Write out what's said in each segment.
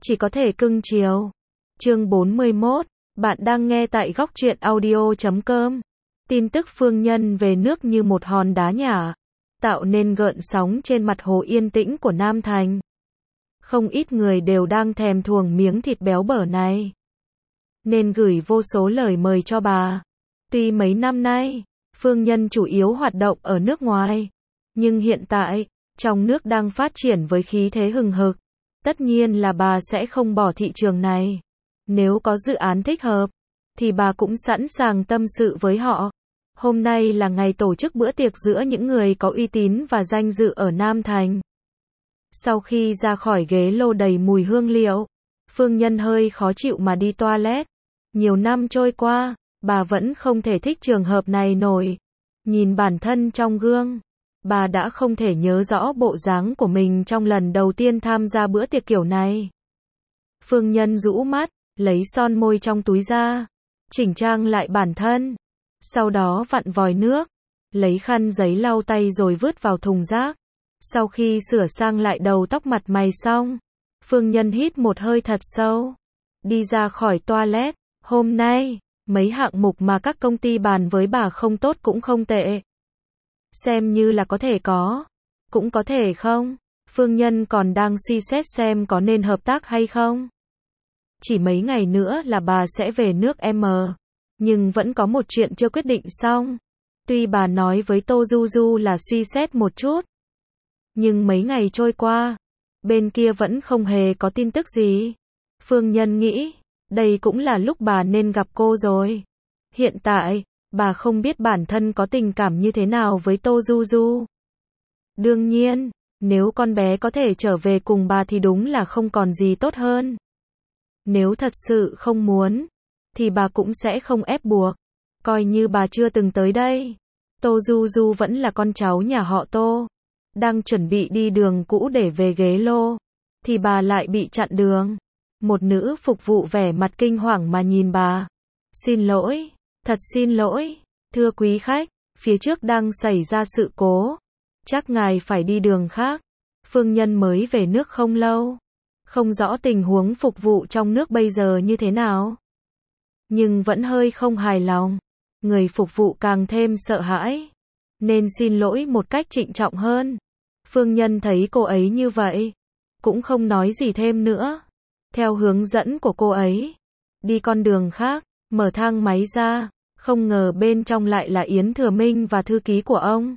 chỉ có thể cưng chiều. Chương 41, bạn đang nghe tại góc truyện audio.com. Tin tức Phương Nhân về nước như một hòn đá nhả, tạo nên gợn sóng trên mặt hồ yên tĩnh của Nam Thành. Không ít người đều đang thèm thuồng miếng thịt béo bở này, nên gửi vô số lời mời cho bà. Tuy mấy năm nay, Phương Nhân chủ yếu hoạt động ở nước ngoài, nhưng hiện tại, trong nước đang phát triển với khí thế hừng hực. Tất nhiên là bà sẽ không bỏ thị trường này. Nếu có dự án thích hợp, thì bà cũng sẵn sàng tâm sự với họ. Hôm nay là ngày tổ chức bữa tiệc giữa những người có uy tín và danh dự ở Nam Thành. Sau khi ra khỏi ghế lô đầy mùi hương liệu, Phương Nhân hơi khó chịu mà đi toilet. Nhiều năm trôi qua, bà vẫn không thể thích trường hợp này nổi. Nhìn bản thân trong gương, bà đã không thể nhớ rõ bộ dáng của mình trong lần đầu tiên tham gia bữa tiệc kiểu này. Phương Nhân rũ mắt, lấy son môi trong túi ra, chỉnh trang lại bản thân. Sau đó vặn vòi nước, lấy khăn giấy lau tay rồi vứt vào thùng rác. Sau khi sửa sang lại đầu tóc mặt mày xong, Phương Nhân hít một hơi thật sâu, đi ra khỏi toilet. Hôm nay, mấy hạng mục mà các công ty bàn với bà không tốt cũng không tệ. Xem như là có thể có, cũng có thể không. Phương Nhân còn đang suy xét xem có nên hợp tác hay không. Chỉ mấy ngày nữa là bà sẽ về nước M. Nhưng vẫn có một chuyện chưa quyết định xong. Tuy bà nói với Tô Du Du là suy xét một chút, nhưng mấy ngày trôi qua, bên kia vẫn không hề có tin tức gì. Phương Nhân nghĩ, đây cũng là lúc bà nên gặp cô rồi. Hiện tại, bà không biết bản thân có tình cảm như thế nào với Tô Du Du. Đương nhiên, nếu con bé có thể trở về cùng bà thì đúng là không còn gì tốt hơn. Nếu thật sự không muốn, thì bà cũng sẽ không ép buộc. Coi như bà chưa từng tới đây. Tô Du Du vẫn là con cháu nhà họ Tô. Đang chuẩn bị đi đường cũ để về ghế lô, thì bà lại bị chặn đường. Một nữ phục vụ vẻ mặt kinh hoàng mà nhìn bà. Xin lỗi, thật xin lỗi, thưa quý khách, phía trước đang xảy ra sự cố. Chắc ngài phải đi đường khác. Phương Nhân mới về nước không lâu, không rõ tình huống phục vụ trong nước bây giờ như thế nào, nhưng vẫn hơi không hài lòng. Người phục vụ càng thêm sợ hãi, nên xin lỗi một cách trịnh trọng hơn. Phương Nhân thấy cô ấy như vậy, cũng không nói gì thêm nữa. Theo hướng dẫn của cô ấy, đi con đường khác, mở thang máy ra, không ngờ bên trong lại là Yến Thừa Minh và thư ký của ông.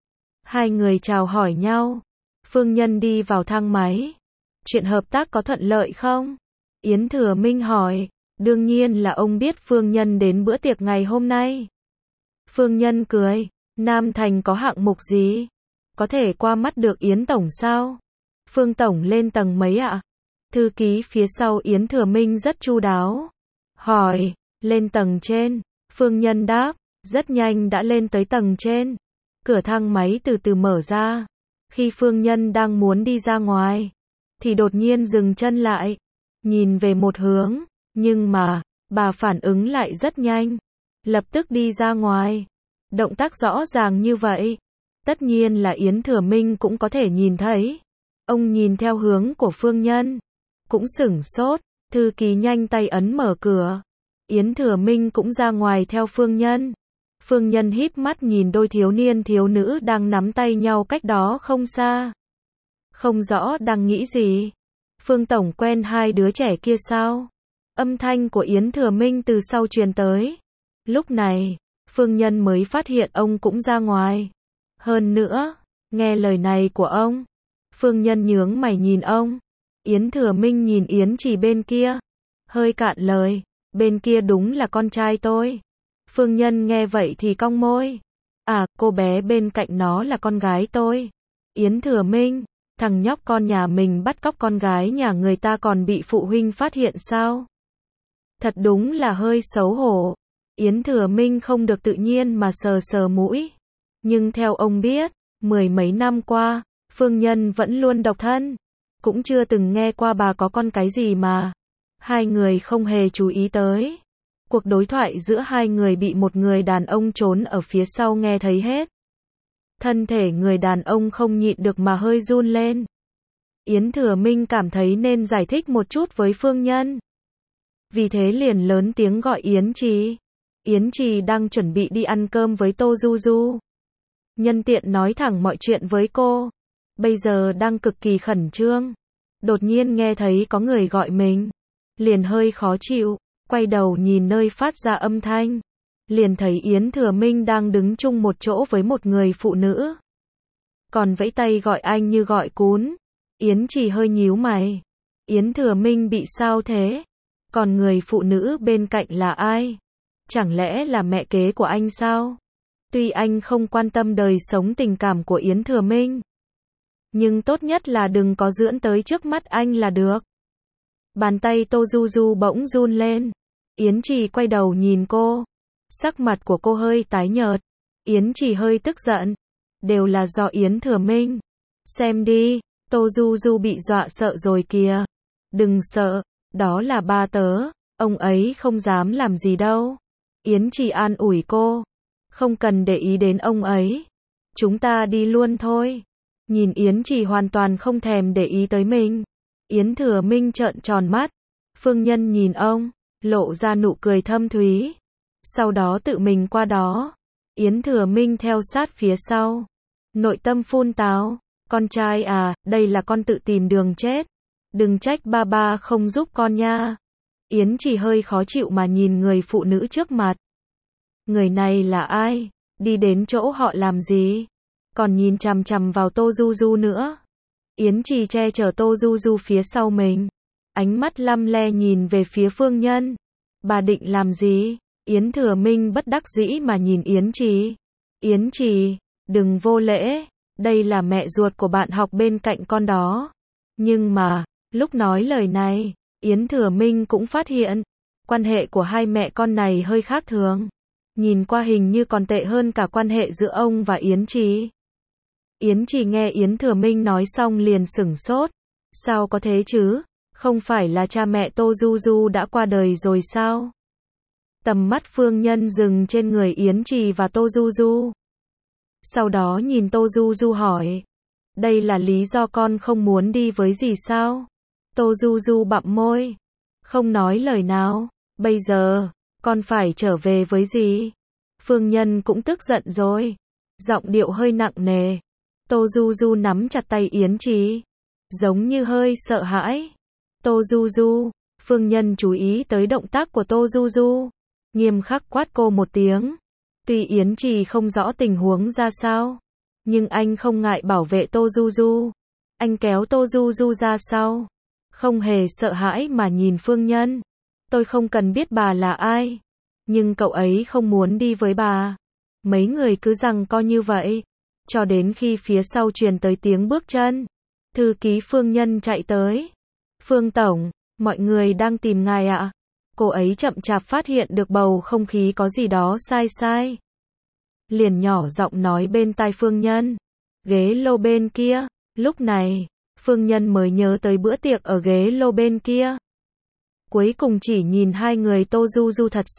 Hai người chào hỏi nhau. Phương Nhân đi vào thang máy. Chuyện hợp tác có thuận lợi không? Yến Thừa Minh hỏi. Đương nhiên là ông biết Phương Nhân đến bữa tiệc ngày hôm nay. Phương Nhân cười. Nam Thành có hạng mục gì? Có thể qua mắt được Yến Tổng sao? Phương Tổng lên tầng mấy ạ? Thư ký phía sau Yến Thừa Minh rất chu đáo. Hỏi. Lên tầng trên. Phương Nhân đáp. Rất nhanh đã lên tới tầng trên. Cửa thang máy từ từ mở ra. Khi Phương Nhân đang muốn đi ra ngoài, thì đột nhiên dừng chân lại, nhìn về một hướng. Nhưng mà, bà phản ứng lại rất nhanh. Lập tức đi ra ngoài. Động tác rõ ràng như vậy. Tất nhiên là Yến Thừa Minh cũng có thể nhìn thấy. Ông nhìn theo hướng của Phương Nhân, cũng sửng sốt. Thư ký nhanh tay ấn mở cửa. Yến Thừa Minh cũng ra ngoài theo Phương Nhân. Phương Nhân híp mắt nhìn đôi thiếu niên thiếu nữ đang nắm tay nhau cách đó không xa. Không rõ đang nghĩ gì. Phương Tổng quen hai đứa trẻ kia sao? Âm thanh của Yến Thừa Minh từ sau truyền tới. Lúc này, Phương Nhân mới phát hiện ông cũng ra ngoài. Hơn nữa, nghe lời này của ông. Phương Nhân nhướng mày nhìn ông. Yến Thừa Minh nhìn Yến Chỉ bên kia, hơi cạn lời. Bên kia đúng là con trai tôi. Phương Nhân nghe vậy thì cong môi. À, cô bé bên cạnh nó là con gái tôi. Yến Thừa Minh, thằng nhóc con nhà mình bắt cóc con gái nhà người ta còn bị phụ huynh phát hiện sao? Thật đúng là hơi xấu hổ. Yến Thừa Minh không được tự nhiên mà sờ sờ mũi. Nhưng theo ông biết, mười mấy năm qua, Phương Nhân vẫn luôn độc thân. Cũng chưa từng nghe qua bà có con cái gì mà. Hai người không hề chú ý tới. Cuộc đối thoại giữa hai người bị một người đàn ông trốn ở phía sau nghe thấy hết. Thân thể người đàn ông không nhịn được mà hơi run lên. Yến Thừa Minh cảm thấy nên giải thích một chút với Phương Nhân. Vì thế liền lớn tiếng gọi Yến Trì. Yến Trì đang chuẩn bị đi ăn cơm với Tô Du Du. Nhân tiện nói thẳng mọi chuyện với cô. Bây giờ đang cực kỳ khẩn trương. Đột nhiên nghe thấy có người gọi mình. Liền hơi khó chịu, quay đầu nhìn nơi phát ra âm thanh. Liền thấy Yến Thừa Minh đang đứng chung một chỗ với một người phụ nữ. Còn vẫy tay gọi anh như gọi cún. Yến Trì hơi nhíu mày. Yến Thừa Minh bị sao thế? Còn người phụ nữ bên cạnh là ai? Chẳng lẽ là mẹ kế của anh sao? Tuy anh không quan tâm đời sống tình cảm của Yến Thừa Minh, nhưng tốt nhất là đừng có giỡn tới trước mắt anh là được. Bàn tay Tô Du Du bỗng run lên. Yến Trì quay đầu nhìn cô. Sắc mặt của cô hơi tái nhợt. Yến Trì hơi tức giận. Đều là do Yến Thừa Minh. Xem đi, Tô Du Du bị dọa sợ rồi kìa. Đừng sợ, đó là ba tớ, ông ấy không dám làm gì đâu. Yến Trì an ủi cô. Không cần để ý đến ông ấy. Chúng ta đi luôn thôi. Nhìn Yến Trì hoàn toàn không thèm để ý tới mình. Yến Thừa Minh trợn tròn mắt. Phương Nhân nhìn ông, lộ ra nụ cười thâm thúy. Sau đó tự mình qua đó. Yến Thừa Minh theo sát phía sau. Nội tâm phun táo. Con trai à, đây là con tự tìm đường chết. Đừng trách ba ba không giúp con nha. Yến Trì hơi khó chịu mà nhìn người phụ nữ trước mặt. Người này là ai? Đi đến chỗ họ làm gì? Còn nhìn chằm chằm vào Tô Du Du nữa. Yến Trì che chở Tô Du Du phía sau mình. Ánh mắt lăm le nhìn về phía Phương Nhân. Bà định làm gì? Yến Thừa Minh bất đắc dĩ mà nhìn Yến Trì. Yến Trì, đừng vô lễ. Đây là mẹ ruột của bạn học bên cạnh con đó. Nhưng mà, lúc nói lời này, Yến Thừa Minh cũng phát hiện. Quan hệ của hai mẹ con này hơi khác thường. Nhìn qua hình như còn tệ hơn cả quan hệ giữa ông và Yến Trì. Yến Trì nghe Yến Thừa Minh nói xong liền sửng sốt. Sao có thế chứ? Không phải là cha mẹ Tô Du Du đã qua đời rồi sao? Tầm mắt Phương Nhân dừng trên người Yến Trì và Tô Du Du. Sau đó nhìn Tô Du Du hỏi. Đây là lý do con không muốn đi với dì sao? Tô Du Du bặm môi. Không nói lời nào. Bây giờ, con phải trở về với dì. Phương Nhân cũng tức giận rồi. Giọng điệu hơi nặng nề. Tô Du Du nắm chặt tay Yến Trì. Giống như hơi sợ hãi. Tô Du Du. Phương Nhân chú ý tới động tác của Tô Du Du. Nghiêm khắc quát cô một tiếng. Tuy Yến Trì không rõ tình huống ra sao, nhưng anh không ngại bảo vệ Tô Du Du. Anh kéo Tô Du Du ra sau. Không hề sợ hãi mà nhìn Phương Nhân. Tôi không cần biết bà là ai. Nhưng cậu ấy không muốn đi với bà. Mấy người cứ giằng co như vậy. Cho đến khi phía sau truyền tới tiếng bước chân. Thư ký Phương Nhân chạy tới. Phương Tổng, mọi người đang tìm ngài ạ. Cô ấy chậm chạp phát hiện được bầu không khí có gì đó sai sai. Liền nhỏ giọng nói bên tai Phương Nhân. Ghế lô bên kia. Lúc này, Phương Nhân mới nhớ tới bữa tiệc ở ghế lô bên kia. Cuối cùng chỉ nhìn hai người Tô Du Du thật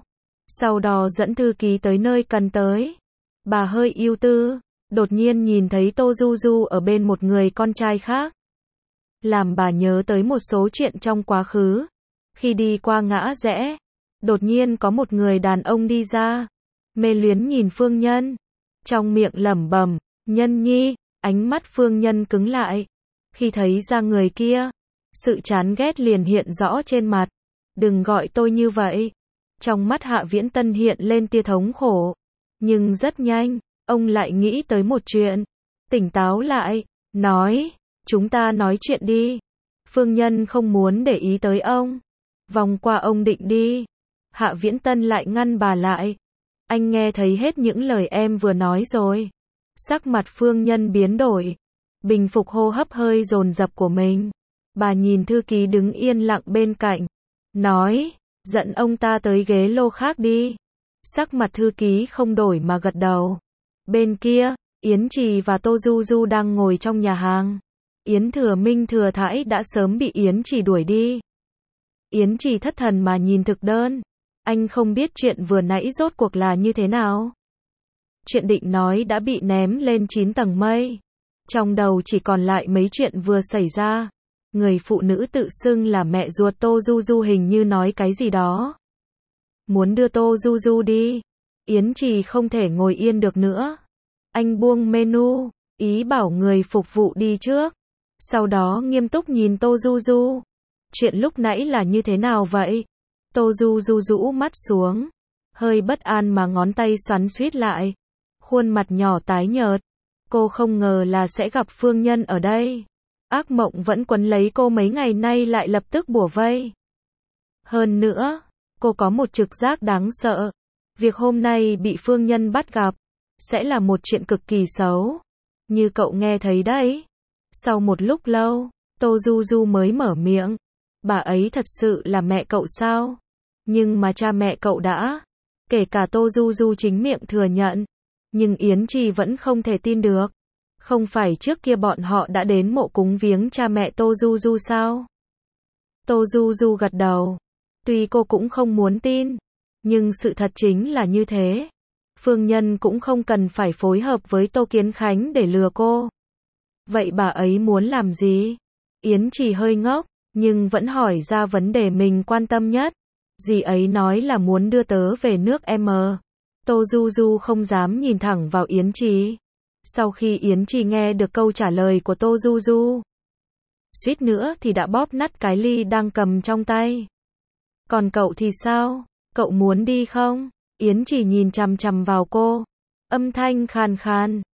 sau đó dẫn thư ký tới nơi cần tới. Bà hơi ưu tư, đột nhiên nhìn thấy Tô Du Du ở bên một người con trai khác. Làm bà nhớ tới một số chuyện trong quá khứ. Khi đi qua ngã rẽ, đột nhiên có một người đàn ông đi ra. Mê luyến nhìn Phương Nhân. Trong miệng lẩm bẩm, Nhân nhi, ánh mắt Phương Nhân cứng lại. Khi thấy ra người kia, sự chán ghét liền hiện rõ trên mặt. Đừng gọi tôi như vậy. Trong mắt Hạ Viễn Tân hiện lên tia thống khổ. Nhưng rất nhanh, ông lại nghĩ tới một chuyện. Tỉnh táo lại, nói, chúng ta nói chuyện đi. Phương Nhân không muốn để ý tới ông. Vòng qua ông định đi. Hạ Viễn Tân lại ngăn bà lại. Anh nghe thấy hết những lời em vừa nói rồi. Sắc mặt Phương Nhân biến đổi. Bình phục hô hấp hơi dồn dập của mình. Bà nhìn thư ký đứng yên lặng bên cạnh. Nói, dẫn ông ta tới ghế lô khác đi. Sắc mặt thư ký không đổi mà gật đầu. Bên kia, Yến Trì và Tô Du Du đang ngồi trong nhà hàng. Yến Thừa Minh thừa thãi đã sớm bị Yến Trì đuổi đi. Yến Trì thất thần mà nhìn thực đơn. Anh không biết chuyện vừa nãy rốt cuộc là như thế nào. Chuyện định nói đã bị ném lên 9 tầng mây. Trong đầu chỉ còn lại mấy chuyện vừa xảy ra. Người phụ nữ tự xưng là mẹ ruột Tô Du Du hình như nói cái gì đó. Muốn đưa Tô Du Du đi. Yến Trì không thể ngồi yên được nữa. Anh buông menu, ý bảo người phục vụ đi trước. Sau đó nghiêm túc nhìn Tô Du Du. Chuyện lúc nãy là như thế nào vậy? Tô Du Du rũ mắt xuống. Hơi bất an mà ngón tay xoắn xuýt lại. Khuôn mặt nhỏ tái nhợt. Cô không ngờ là sẽ gặp Phương Nhân ở đây. Ác mộng vẫn quấn lấy cô mấy ngày nay lại lập tức bủa vây. Hơn nữa, cô có một trực giác đáng sợ. Việc hôm nay bị Phương Nhân bắt gặp, sẽ là một chuyện cực kỳ xấu. Như cậu nghe thấy đấy. Sau một lúc lâu, Tô Du Du mới mở miệng. Bà ấy thật sự là mẹ cậu sao? Nhưng mà cha mẹ cậu đã. Kể cả Tô Du Du chính miệng thừa nhận. Nhưng Yến Trì vẫn không thể tin được. Không phải trước kia bọn họ đã đến mộ cúng viếng cha mẹ Tô Du Du sao? Tô Du Du gật đầu. Tuy cô cũng không muốn tin, nhưng sự thật chính là như thế. Phương Nhân cũng không cần phải phối hợp với Tô Kiến Khánh để lừa cô. Vậy bà ấy muốn làm gì? Yến Trì hơi ngốc, nhưng vẫn hỏi ra vấn đề mình quan tâm nhất. Dì ấy nói là muốn đưa tớ về nước M. Tô Du Du không dám nhìn thẳng vào Yến Trì. Sau khi Yến Trì nghe được câu trả lời của Tô Du Du, suýt nữa thì đã bóp nát cái ly đang cầm trong tay. Còn cậu thì sao? Cậu muốn đi không? Yến Trì nhìn chằm chằm vào cô. Âm thanh khàn khàn.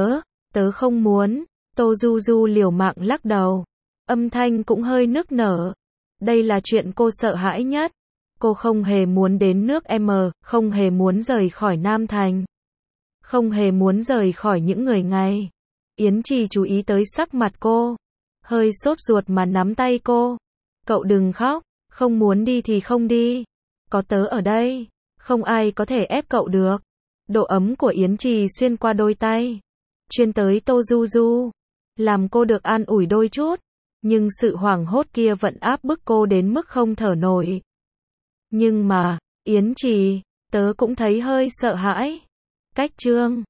Tớ không muốn. Tô Du Du liều mạng lắc đầu. Âm thanh cũng hơi nức nở. Đây là chuyện cô sợ hãi nhất. Cô không hề muốn đến nước M, không hề muốn rời khỏi Nam Thành. Không hề muốn rời khỏi những người ngay. Yến Trì chú ý tới sắc mặt cô. Hơi sốt ruột mà nắm tay cô. Cậu đừng khóc, không muốn đi thì không đi. Có tớ ở đây, không ai có thể ép cậu được. Độ ấm của Yến Trì xuyên qua đôi tay. Chuyên tới Tô Du Du. Làm cô được an ủi đôi chút. Nhưng sự hoảng hốt kia vẫn áp bức cô đến mức không thở nổi. Nhưng mà, Yến Trì, tớ cũng thấy hơi sợ hãi. Cách Trương